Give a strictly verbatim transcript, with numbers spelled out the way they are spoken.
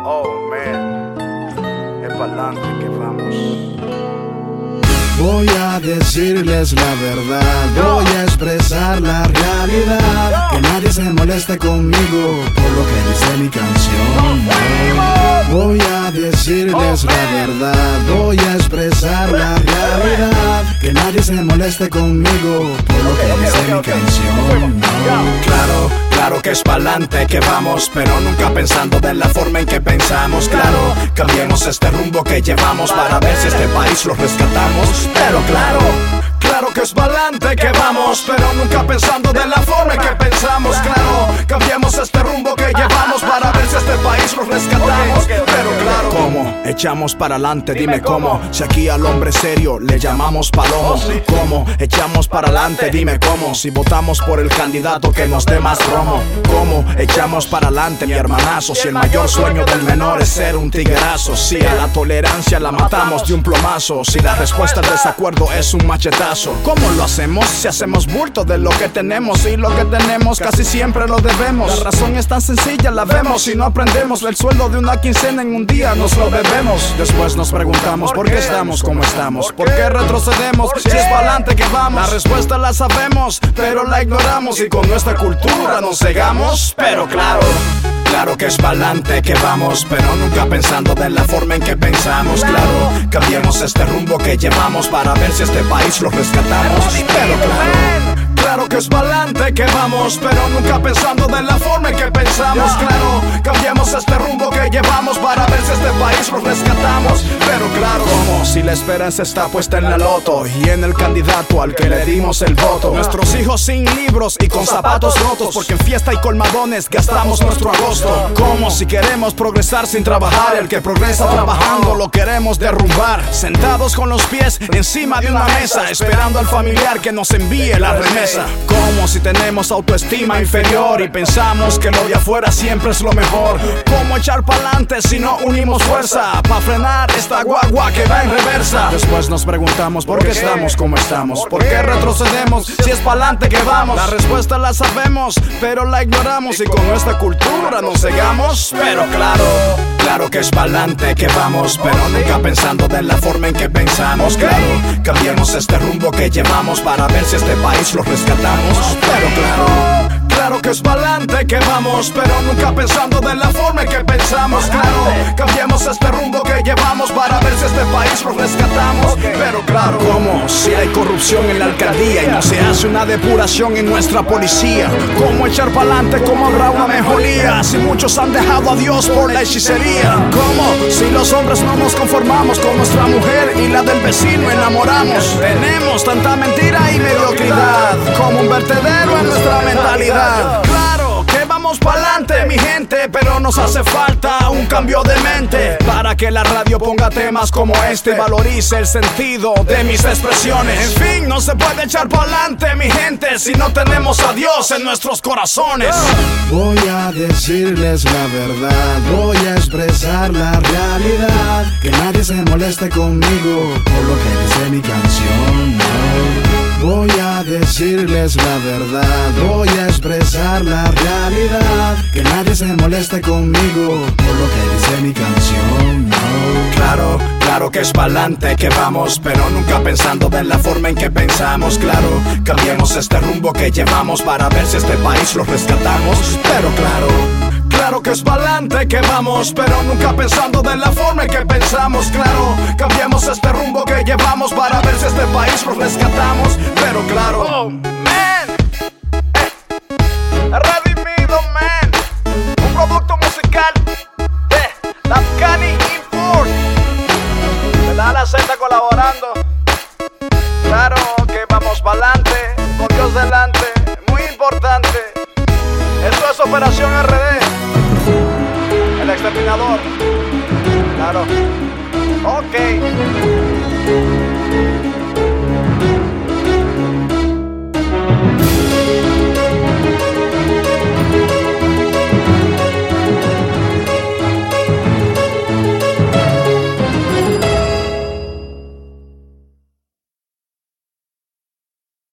Oh man, es pa'lante que vamos. Voy a decirles la verdad, voy a expresar la realidad. Que nadie se moleste conmigo por lo que dice mi canción. Voy a decirles la verdad, voy a expresar la realidad. Que nadie se moleste conmigo por lo que dice mi canción. Claro, claro que es pa'lante que vamos, pero nunca pensando de la forma en que pensamos. Claro, cambiemos este rumbo que llevamos para ver si este país lo rescatamos. Pero claro, claro que es pa'lante que vamos, pero nunca pensando de la forma en que pensamos. Claro, cambiemos este rumbo que llevamos para ver si este país lo rescatamos. Pero claro, ¿cómo? Echamos para adelante, dime cómo. Si aquí al hombre serio le llamamos palomo. ¿Cómo? Echamos para adelante, dime cómo. Si votamos por el candidato que nos dé más romo. ¿Cómo? Echamos para adelante, mi hermanazo. Si el mayor sueño del menor es ser un tiguerazo. Si a la tolerancia la matamos de un plomazo. Si la respuesta al desacuerdo es un machetazo. ¿Cómo lo hacemos? Si hacemos bulto de lo que tenemos. Y lo que tenemos casi siempre lo debemos. La razón es tan sencilla, la vemos. Si no aprendemos el sueldo de una quincena en un día nos lo bebemos. Después nos preguntamos por qué estamos como estamos. ¿Por qué retrocedemos? Si es pa'lante que vamos. La respuesta la sabemos, pero la ignoramos. Y con nuestra cultura nos cegamos. Pero claro, claro que es pa'lante que vamos, pero nunca pensando de la forma en que pensamos. Claro, cambiemos este rumbo que llevamos para ver si este país lo rescatamos. Pero claro, claro que es pa'lante que vamos, pero nunca pensando de la forma en que pensamos. Claro, cambiemos este rumbo que llevamos para ver si este país lo rescatamos. Pero claro, como si la esperanza está puesta en la loto y en el candidato al que le dimos el voto. Nuestros hijos sin libros y con zapatos rotos, porque en fiesta y colmadones gastamos nuestro agosto. Como si queremos progresar sin trabajar, el que progresa trabajando lo queremos derrumbar. Sentados con los pies encima de una mesa, esperando al familiar que nos envíe la remesa. Como si tenemos autoestima inferior y pensamos que lo de afuera siempre es lo mejor. ¿Cómo echar pa'lante si no unimos fuerza pa' frenar esta guagua que va en reversa? Después nos preguntamos por qué estamos como estamos, por qué retrocedemos si es pa'lante que vamos. La respuesta la sabemos, pero la ignoramos y con nuestra cultura nos cegamos. Pero claro, claro que es pa'lante que vamos, pero nunca pensando de la forma en que pensamos. Claro, cambiemos este rumbo que llevamos para ver si este país lo rescatamos. Pero claro, claro que es pa'lante que vamos, pero nunca pensando de la forma en que pensamos. Claro, cambiemos este rumbo que llevamos para ver si este país lo rescatamos. Pero claro, ¿cómo? Si hay corrupción en la alcaldía y no se hace una depuración en nuestra policía. ¿Cómo echar pa'lante? ¿Cómo habrá una mejoría? Si muchos han dejado a Dios por la hechicería. ¿Cómo? Si los hombres no nos conformamos con nuestra mujer y la del vecino enamoramos. Tenemos tanta mentira y mediocridad como un vertedero en nuestra mentalidad. Claro que vamos pa'lante, mi gente, pero nos hace falta un cambio de mente para que la radio ponga temas como este y valorice el sentido de mis expresiones. En fin, no se puede echar pa'lante, mi gente, si no tenemos a Dios en nuestros corazones. Voy a decirles la verdad, voy a expresar la realidad. Que nadie se moleste conmigo por lo que dice mi canción. No. Voy a decirles la verdad, voy a expresar la realidad. Que nadie se moleste conmigo por lo que dice mi canción. No. Claro, claro que es pa'lante que vamos, pero nunca pensando de la forma en que pensamos. Claro, cambiemos este rumbo que llevamos para ver si este país lo rescatamos. Pero claro, claro que es pa'lante que vamos, pero nunca pensando de la forma en que pensamos. Claro, cambiemos este rumbo que llevamos para ver si este país lo rescatamos. Pero claro, Oh man, eh, Redimido man, un producto musical de Afghani Import, de la A a la Z colaborando. Claro que vamos pa'lante, con Dios delante, muy importante. Esto es Operación R D, el exterminador. Claro, ok.